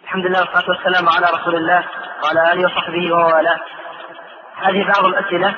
الحمد لله والصلاة والسلام على رسول الله وعلى آله وصحبه وموالاه. هذه بعض الأسئلة.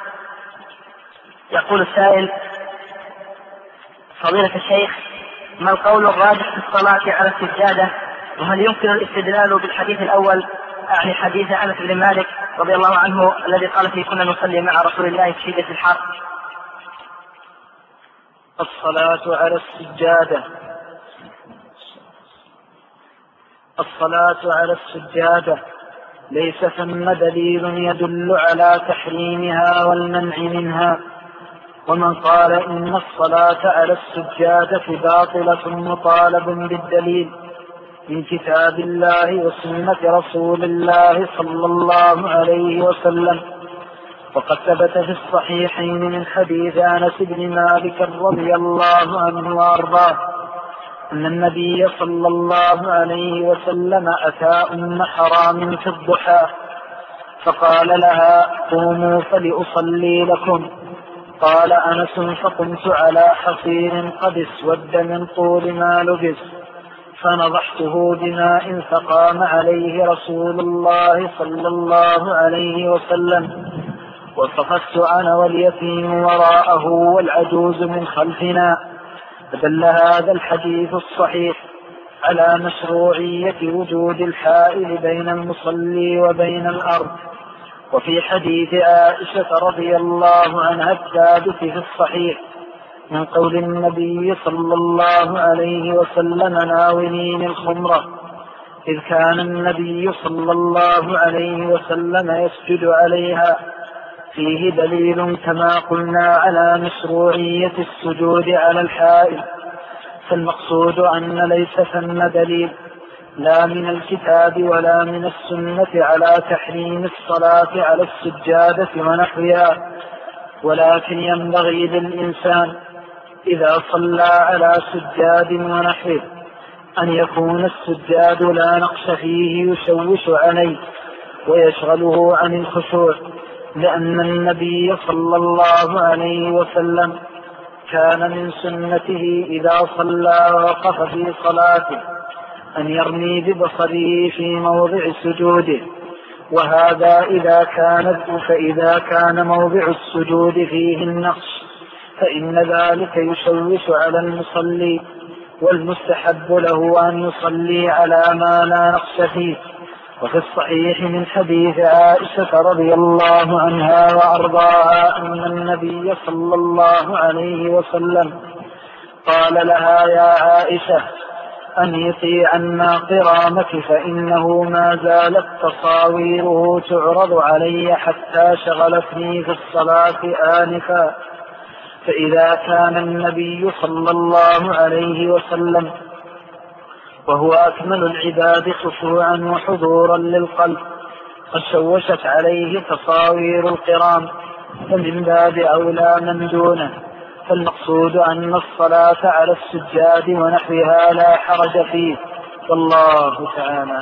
يقول السائل: فضيلة الشيخ، ما القول الراجح في الصلاة على السجادة؟ وهل يمكن الاستدلال بالحديث الأول، يعني حديث أنس بن مالك رضي الله عنه الذي قال فيه: كنا نصلي مع رسول الله في شدة الحر؟ الصلاة على السجادة ليس ثم دليل يدل على تحريمها والمنع منها. ومن قال إن الصلاة على السجادة باطلة مطالب بالدليل من كتاب الله وسنة رسول الله صلى الله عليه وسلم. وقد ثبت في الصحيحين من حديث أنس بن مالك رضي الله عنه وأرضاه أن النبي صلى الله عليه وسلم أتى أم حرام في الضحى فقال لها: قوموا فلأصلي لكم. قال أنس: فقمت على حصير قد اسود من طول ما لبس فنضحته بماء فقام عليه رسول الله صلى الله عليه وسلم، وصففت أنا واليتيم وراءه والعجوز من خلفنا. فدل هذا الحديث الصحيح على مشروعية وجود الحائل بين المصلي وبين الأرض. وفي حديث عائشة رضي الله عنها الثابت في الصحيح من قول النبي صلى الله عليه وسلم: ناولين الخمرة، إذ كان النبي صلى الله عليه وسلم يسجد عليها، فيه دليل كما قلنا على مشروعية السجود على الحائل. فالمقصود أن ليس ثم دليل لا من الكتاب ولا من السنة على تحريم الصلاة على السجادة ونحوها، ولكن ينبغي للإنسان إذا صلى على سجاد ونحوه أن يكون السجاد لا نقش فيه يشوش عليه ويشغله عن الخشوع، لأن النبي صلى الله عليه وسلم كان من سنته إذا صلى ووقف في صلاته أن يرمي ببصره في موضع سجوده، وهذا فإذا كان موضع السجود فيه النقش فإن ذلك يشوش على المصلي، والمستحب له أن يصلي على ما لا نقش فيه. وفي الصحيح من حديث عائشة رضي الله عنها وأرضاها أن النبي صلى الله عليه وسلم قال لها: يا عائشة، أنيطي عنا قرامك، فإنه ما زالت تصاويره تعرض علي حتى شغلتني في الصلاة آنفا. فإذا كان النبي صلى الله عليه وسلم وهو أكمل العباد خشوعا وحضورا للقلب قد شوشت عليه تصاوير القرام، فمن باب أولى من دونه. فالمقصود أن الصلاة على السجاد ونحوها لا حرج فيه، والله تعالى.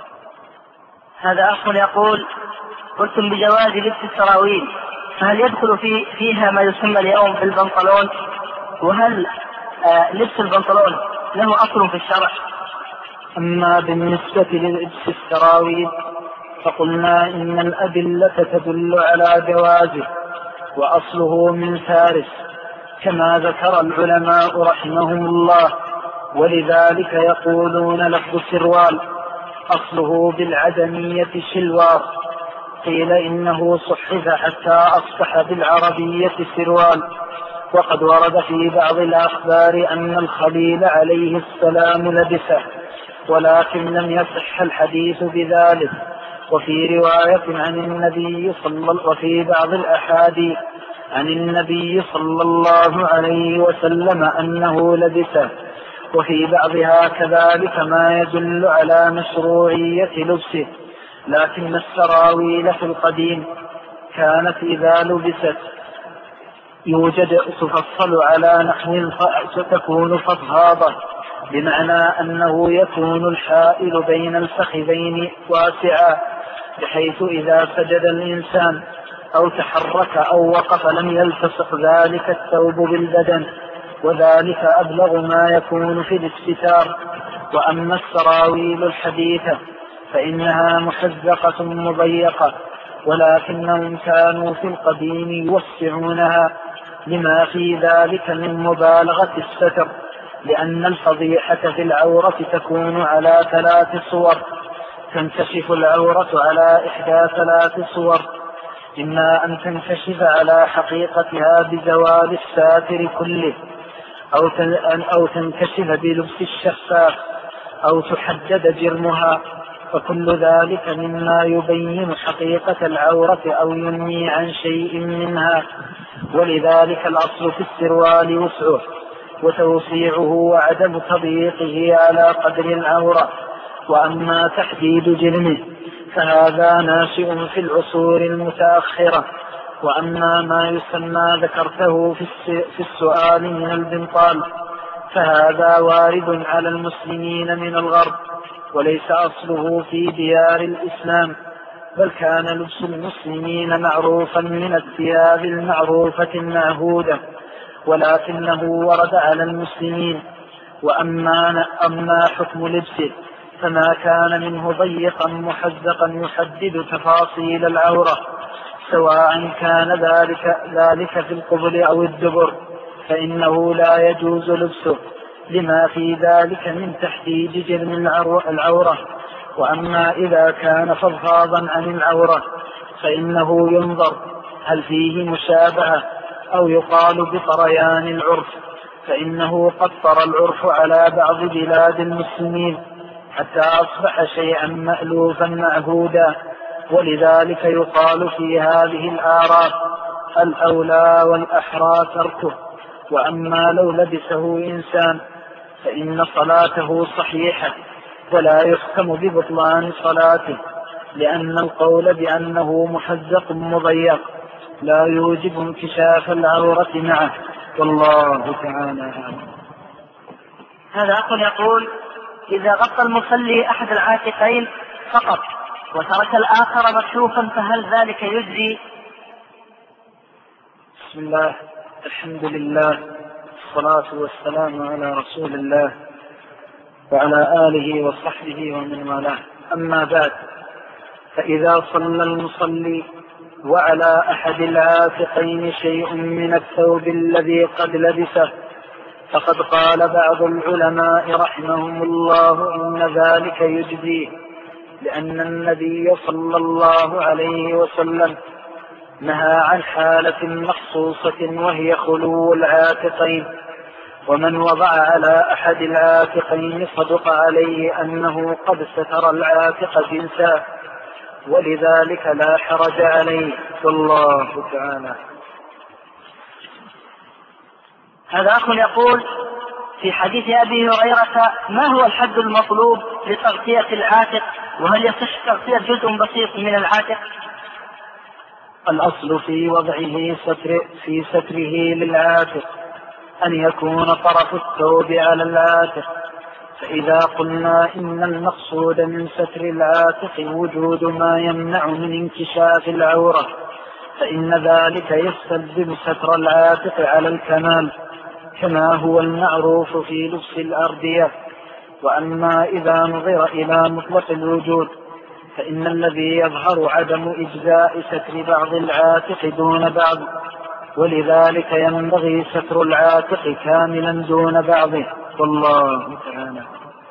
هذا أخ يقول: قلتم بجواز لبس السراويل، فهل يدخل فيها ما يسمى اليوم بالبنطلون؟ وهل لبس البنطلون له أصل في الشرع؟ أما بالنسبة للبس السراويل فقلنا إن الأدلة تدل على جوازه، وأصله من فارس كما ذكر العلماء رحمهم الله، ولذلك يقولون لفظ سروال أصله بالعدمية شلوار، قيل إنه صحف حتى أصبح بالعربية سروال. وقد ورد في بعض الأخبار أن الخليل عليه السلام لبسه، ولكن لم يصح الحديث بذلك. وفي بعض الأحاديث عن النبي صلى الله عليه وسلم أنه لبسه، وفي بعضها كذلك ما يدل على مشروعية لبسه. لكن السراويل في القديم كانت إذا لبست يوجد تفصل على نحو ستكون فضفاضة، بمعنى أنه يكون الحائل بين الفخذين واسعا، بحيث إذا سجد الإنسان أو تحرك أو وقف لم يلتصق ذلك الثوب بالبدن، وذلك أبلغ ما يكون في الاستتار. وأما السراويل الحديثة فإنها محزقة مضيقة، ولكنهم كانوا في القديم يوسعونها لما في ذلك من مبالغة الستر، لأن الفضيحة في العورة تكون على 3 صور، تنكشف العورة على إحدى 3 صور: إما أن تنكشف على حقيقتها بزوال الساتر كله، أو تنكشف بلبس الشفاف، أو تحدد جرمها، فكل ذلك مما يبين حقيقة العورة أو ينمي عن شيء منها. ولذلك الأصل في السروال وسعه وتوسيعه وعدم تضييقه على قدر العورة. وأما تحديد جرمه فهذا ناشئ في العصور المتأخرة. وأما ما يسمى ذكرته في السؤال من البنطال فهذا وارد على المسلمين من الغرب، وليس أصله في ديار الإسلام، بل كان لبس المسلمين معروفا من الثياب المعروفة المعهودة، ولكنه ورد على المسلمين. وأما حكم لبسه فما كان منه ضيقا محزقا يحدد تفاصيل العورة، سواء كان ذلك في القبل أو الدبر، فإنه لا يجوز لبسه لما في ذلك من تحديد جرم العورة. وأما إذا كان فضفاضا عن العورة فإنه ينظر هل فيه مشابهة أو يقال بطريان العرف، فإنه قد طرى العرف على بعض بلاد المسلمين حتى أصبح شيئا مألوفا معهودا، ولذلك يقال في هذه الآراء الأولى والأحرى تركه. وأما لو لبسه إنسان فإن صلاته صحيحة ولا يحكم ببطلان صلاته، لأن القول بأنه محزق مضيق لا يوجب انكشاف العورة معه، والله تعالى أعلم. هذا أخ يقول: إذا غطى المصلي أحد العاتقين فقط وترك الآخر مكشوفا فهل ذلك يجزي؟ بسم الله، الحمد لله، الصلاة والسلام على رسول الله وعلى آله وصحبه ومن والاه. أما بعد، فإذا صلى المصلي وعلى أحد العاتقين شيء من الثوب الذي قد لبسه فقد قال بعض العلماء رحمهم الله إن ذلك يجزيه، لأن النبي صلى الله عليه وسلم نهى عن حالة مخصوصة وهي خلو العاتقين، ومن وضع على أحد العاتقين صدق عليه أنه قد ستر العاتق جنسا، ولذلك لا حرج عليه، والله تعالى. هذا أخ يقول: في حديث أبي هريرة ما هو الحد المطلوب لتغطية العاتق، وهل يصح تغطية جزء بسيط من العاتق؟ الأصل في وضعه في ستره للعاتق أن يكون طرف الثوب على العاتق، فإذا قلنا إن المقصود من ستر العاتق وجود ما يمنع من انكشاف العورة فإن ذلك يستلزم ستر العاتق على الكمال كما هو المعروف في لبس الأردية. وأما إذا نظر إلى مطلق الوجود فإن الذي يظهر عدم إجزاء ستر بعض العاتق دون بعض، ولذلك ينبغي ستر العاتق كاملا دون بعضه، والله تعالى.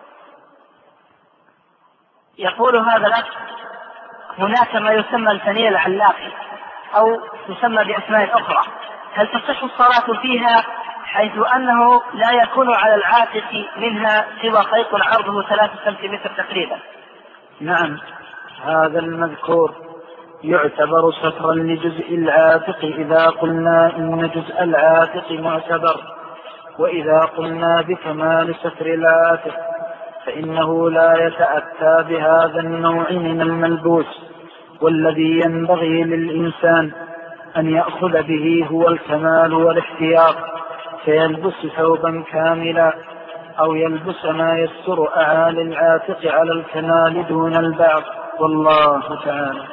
يقول هذا الأخ: هناك ما يسمى الفنيل العلاقي أو تسمى بأسماء أخرى، هل تصح الصلاة فيها حيث أنه لا يكون على العاتق منها سوى خيط عرضه 3 سنتيمتر تقريبا؟ نعم، هذا المذكور يعتبر سترا لجزء العاتق إذا قلنا إن جزء العاتق معتبر، وإذا قلنا بكمال ستر العاتق فإنه لا يتأتى بهذا النوع من الملبوس، والذي ينبغي للإنسان أن يأخذ به هو الكمال والاحتياط، فيلبس ثوبا كاملا أو يلبس ما يستر أعالي العاتق على الكمال دون البعض، والله تعالى.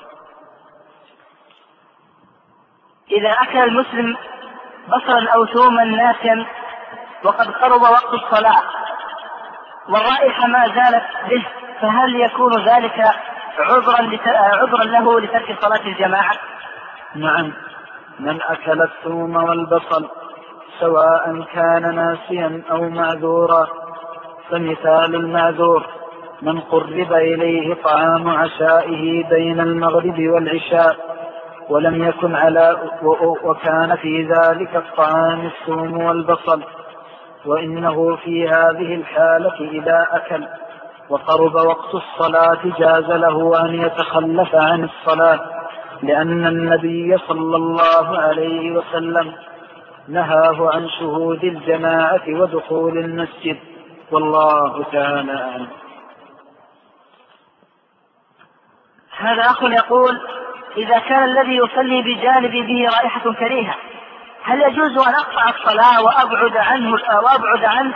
إذا أكل المسلم بصرا أو ثوما ناسيا وقد قرب وقت الصلاة والرائحة ما زالت به، فهل يكون ذلك عذرا له لترك صلاة الجماعة؟ نعم، من أكل الثوم والبصل سواء كان ناسيا أو معذورا، فمثال المعذور من قرب إليه طعام عشائه بين المغرب والعشاء ولم يكن وكان في ذلك الطعام الثوم والبصل، وإنه في هذه الحالة إذا أكل وقرب وقت الصلاة جاز له أن يتخلف عن الصلاة، لأن النبي صلى الله عليه وسلم نهاه عن شهود الجماعة ودخول المسجد، والله تعالى أعلم. هذا أخ يقول: إذا كان الذي يصلي بجانبي به رائحة كريهة هل يجوز أن أقطع الصلاة وأبعد عنه؟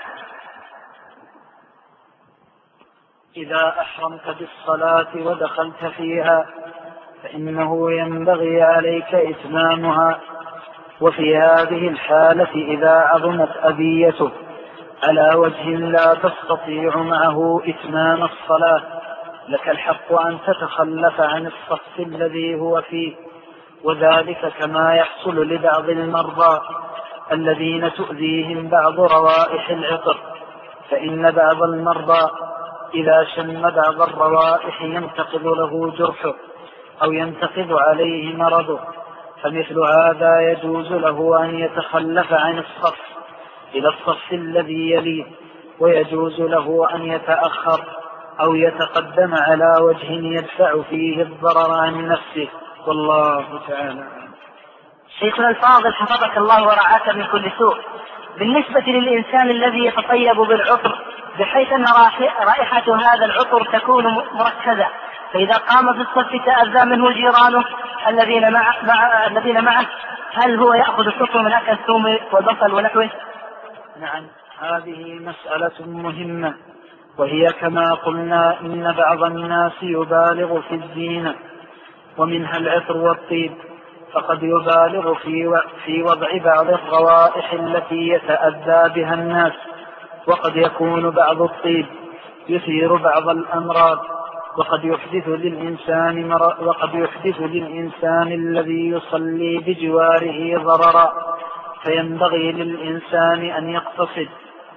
إذا أحرمت بالصلاة ودخلت فيها فإنه ينبغي عليك إتمامها، وفي هذه الحالة إذا عظمت أذيته على وجه لا تستطيع معه إتمام الصلاة لك الحق أن تتخلف عن الصف الذي هو فيه، وذلك كما يحصل لبعض المرضى الذين تؤذيهم بعض روائح العطر، فإن بعض المرضى إذا شم بعض الروائح ينتقض له جرحه أو ينتقض عليه مرضه، فمثل هذا يجوز له أن يتخلف عن الصف إلى الصف الذي يليه، ويجوز له أن يتأخر أو يتقدم على وجه يدفع فيه الضرر عن نفسه، والله تعالى. شيخنا الفاضل حفظك الله ورعاك من كل سوء، بالنسبة للإنسان الذي يتطيب بالعطر بحيث أن رائحة هذا العطر تكون مركزة، فإذا قام في الصف تأذى منه جيرانه الذين معه، هل هو يأخذ الحكم من أكل الثوم والبصل ونحوه؟ نعم، هذه مسألة مهمة، وهي كما قلنا إن بعض الناس يبالغ في الزينة ومنها العطر والطيب، فقد يبالغ في وضع بعض الروائح التي يتأذى بها الناس، وقد يكون بعض الطيب يثير بعض الأمراض، وقد يحدث للإنسان الذي يصلي بجواره ضررا، فينبغي للإنسان أن يقتصد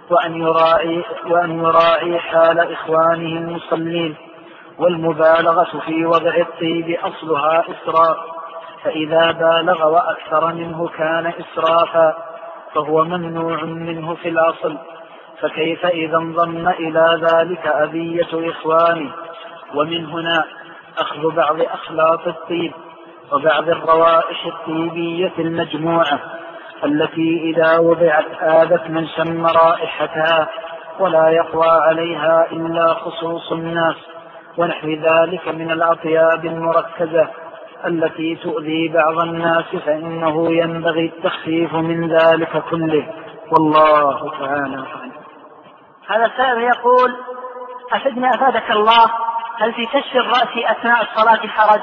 وأن يراعي حال إخوانه المصلين، والمبالغة في وضع الطيب أصلها إسراف، فإذا بالغ وأكثر منه كان إسرافا فهو ممنوع منه في الأصل، فكيف إذا انضم إلى ذلك أذية إخوانه؟ ومن هنا أخذ بعض أخلاط الطيب وبعض الروائح الطيبية المجموعة التي إذا وضعت آذت من شم رائحتها ولا يقوى عليها إلا خصوص الناس، ونحو ذلك من الأطياب المركزة التي تؤذي بعض الناس، فإنه ينبغي التخفيف من ذلك كله، والله تعالى. هذا السائل يقول: أفدنا أفادك الله، هل في كشف الرأس أثناء الصلاة حرج؟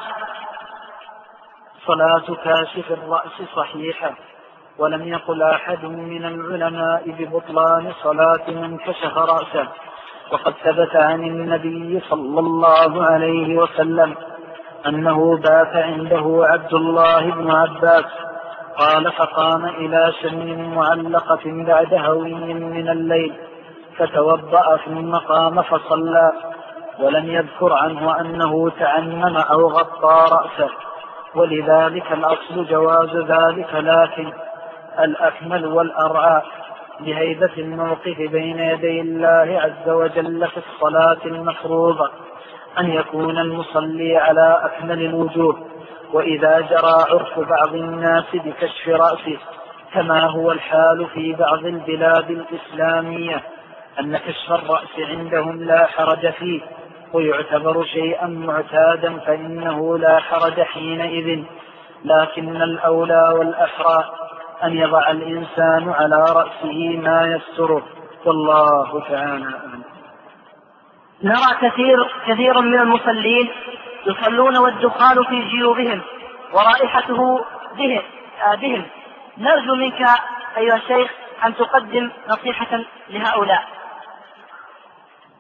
صلاة كاشف الرأس صحيحة، ولم يقل أحد من العلماء ببطلان صلاة من كشف رأسه، وقد ثبت عن النبي صلى الله عليه وسلم أنه بات عنده عبد الله بن عباس قال: فقام إلى شن معلقة بعد هوي من الليل فتوضأ ثم قام فصلى، ولم يذكر عنه أنه تعمم أو غطى رأسه، ولذلك الأصل جواز ذلك، لكن الأكمل والأرعى لهيبة الموقف بين يدي الله عز وجل في الصلاة المفروضة أن يكون المصلي على أكمل الوجوه، وإذا جرى عرف بعض الناس بكشف رأسه كما هو الحال في بعض البلاد الإسلامية أن كشف الرأس عندهم لا حرج فيه ويعتبر شيئا معتادا، فإنه لا حرج حينئذ، لكن الأولى والأحرى أن يضع الإنسان على رأسه ما يستره، والله تعالى أعلم. نرى كثير من المصلين يصلون والدخان في جيوبهم ورائحته بهم. نرجو منك أيها الشيخ أن تقدم نصيحة لهؤلاء.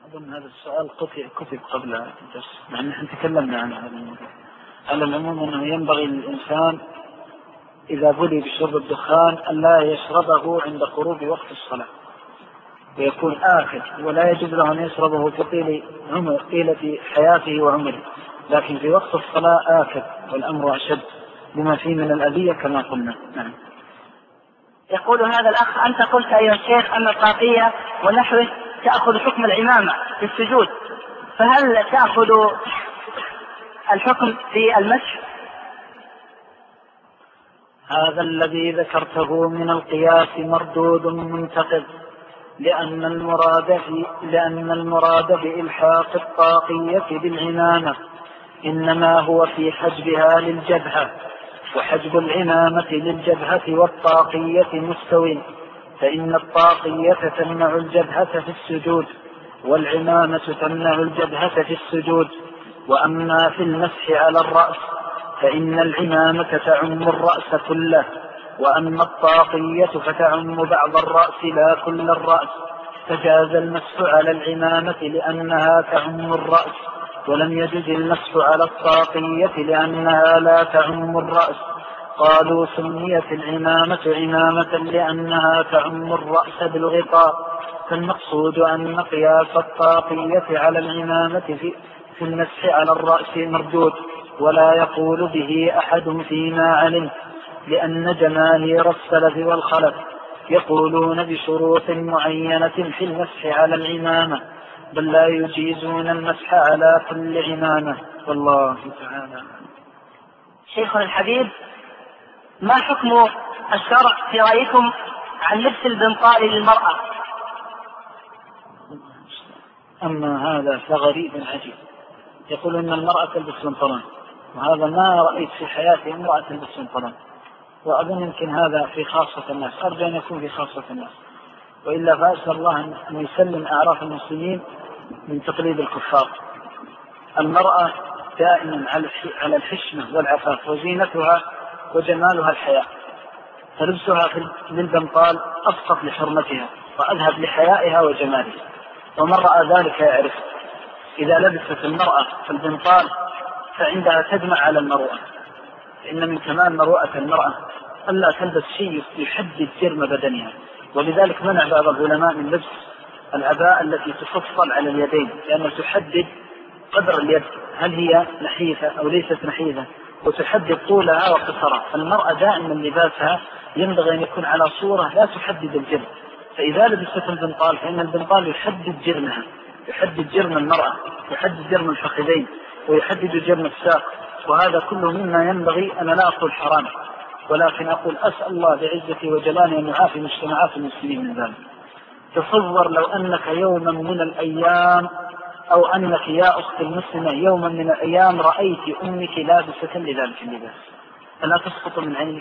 أظن هذا السؤال كتب قبل الدرس، مع أن نحن تكلمنا عن هذا الموضوع. على العموم أنه ينبغي للإنسان إذا بلي بشرب الدخان أن لا يشربه عند قروب وقت الصلاة ويكون آكل، ولا يجب له أن يشربه في طيلة حياته وعمره، لكن في وقت الصلاة آكل، والأمر أشد بما فيه من الأذية كما قلنا. نعم. يقول هذا الأخ: أنت قلت أيها الشيخ أن الطاقية ونحوه تأخذ حكم العمامة في السجود، فهل تأخذ الحكم في المسح؟ هذا الذي ذكرته من القياس مردود منتقد، لأن المراد بإلحاق الطاقية بالعمامة إنما هو في حجبها للجبهة، وحجب العمامة للجبهة والطاقية مستوٍ، فإن الطاقية تمنع الجبهة في السجود والعمامة تمنع الجبهة في السجود. وأما في المسح على الرأس فإن العمامة تعم الرأس كله، وأما الطاقية فتعم بعض الرأس لا كل الرأس، فجاز المسح على العمامة لأنها تعم الرأس، ولم يجز المسح على الطاقية لأنها لا تعم الرأس. قالوا سميت العمامة عمامة لأنها تعم الرأس بالغطاء، فالمقصود أن قياس الطاقية على العمامة في المسح على الرأس مردود، ولا يقول به أحد فيما علم، لأن جماهير السلف والخلف يقولون بشروط معينة في المسح على العمامة، بل لا يجيزون المسح على كل عمامة، والله تعالى. شيخنا الحبيب، ما حكم الشرع في رأيكم عن لبس البنطال للمرأة؟ أما هذا فغريب عجيب، يقول أن المرأة تلبس بنطلون، وهذا ما رأيت في حياتي امرأة تلبس بنطلون، وأظن يمكن هذا في خاصة الناس، أرجو أن يكون في خاصة الناس، وإلا فأسأل الله أن يسلم أعراف المسلمين من تقليد الكفار. المرأة دائما على الحشمة والعفاف، وزينتها وجمالها الحياء، فلبسها للبنطال أسقط لحرمتها وأذهب لحيائها وجمالها، ومن رأى ذلك يعرف. إذا لبست المرأة البنطال فعندها تجمع على المروءة، فإن من كمال مروءة المرأة ألا تلبس شيء يحدد جرم بدنها، ولذلك منع بعض العلماء من لبس العباءة التي تفصل على اليدين، لأنها تحدد قدر اليد، هل هي نحيفة أو ليست نحيفة، وتحدد طولها وقصرها. فالمرأة دائما لباسها ينبغي أن يكون على صورة لا تحدد الجرم، فإذا لبست البنطال فإن البنطال يحدد جرمها، يحدد جرم المرأة، يحدد جرم الفخذين، ويحدد جرم الساق، وهذا كله مما ينبغي. أنا لا أقول حرام، ولكن أقول أسأل الله بعزتي وجلاله أن يعافي مجتمعات المسلمين من ذلك. تصور لو أنك يوما من الأيام، أو أنك يا أخت المسلمة يوما من الأيام رأيت أمك لابسة لذلك اللباس، فلا تسقط من عينك،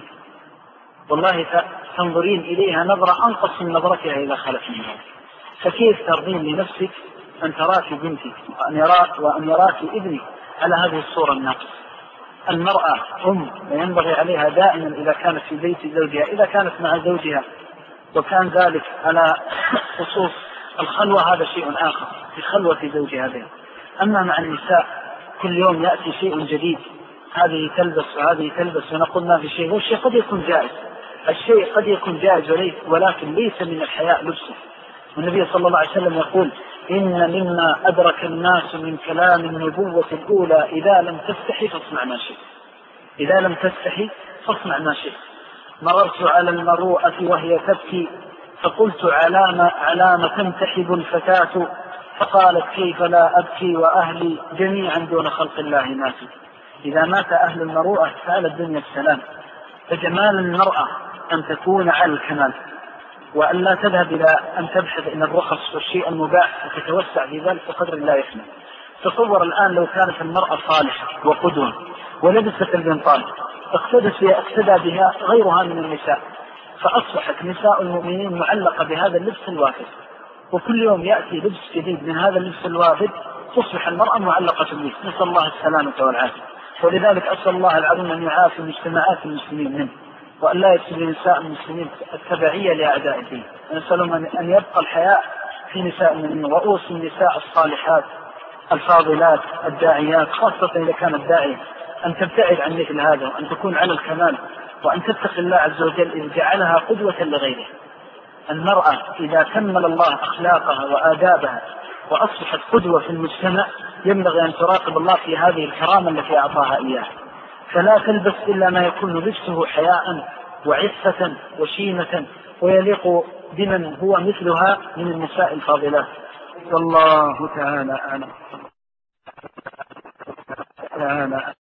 والله تنظرين إليها نظرة أنقص من نظرتها إذا خلت منها. فكيف ترضين لنفسك أن تراك بنتك وأن يراك ابنك على هذه الصورة الناقصة؟ المرأة وينبغي عليها دائما إذا كانت في بيت زوجها، إذا كانت مع زوجها وكان ذلك على خصوص الخلوة هذا شيء آخر، في خلوة زوجها بها. أما مع النساء كل يوم يأتي شيء جديد، هذه تلبس وهذه تلبس، ونقول ما في شيء، والشيء قد يكون جائز، الشيء قد يكون جائز ولكن ليس من الحياء لبسه. والنبي صلى الله عليه وسلم يقول: إن مما أدرك الناس من كلام النبوة الأولى إذا لم تستحي فاصنع ما شئت، إذا لم تستحي فاصنع ما شئت. مررت على المروءة وهي تبكي فقلت: علام تنتحب الفتاة؟ فقالت: كيف لا أبكي وأهلي جميعا دون خلق الله ماتوا. إذا مات أهل المروءة فعلى الدنيا السلام. فجمال المرأة أن تكون على الكمال، وأن لا تذهب إلى أن تبحث إن الرخص والشيء المباح وتتوسع في ذلك بقدر لا يحمل. تصور الآن لو كانت المرأة صالحة وقدوة ولبست البنطال اقتدى بها غيرها من النساء، فأصبحت نساء المؤمنين معلقة بهذا اللبس الوافد، وكل يوم يأتي لبس جديد من هذا اللبس الوافد، تصبح المرأة معلقة به. نسأل الله السلامة والعافية. ولذلك أسأل الله العظيم أن يعافي مجتمعات المسلمين منه، وأن لا يكتب نساء المسلمين التبعية لأعداء الدين. ونسألهم أن يبقى الحياء في نساء المؤمنين، وأوصي النساء الصالحات الفاضلات الداعيات، خاصة إذا كان الداعي، أن تبتعد عن مثل هذا، وأن تكون على الكمال، وأن تتقي الله عز وجل إذ جعلها قدوة لغيره. المرأة إذا كمل الله أخلاقها وآدابها وأصبحت قدوة في المجتمع، ينبغي أن تراقب الله في هذه الكرامة التي أعطاها إياها، فلا تلبس إلا ما يكون لبسه حياء وعفة وشيمة ويليق بمن هو مثلها من النساء الفاضلات. والله تعالى أعلم.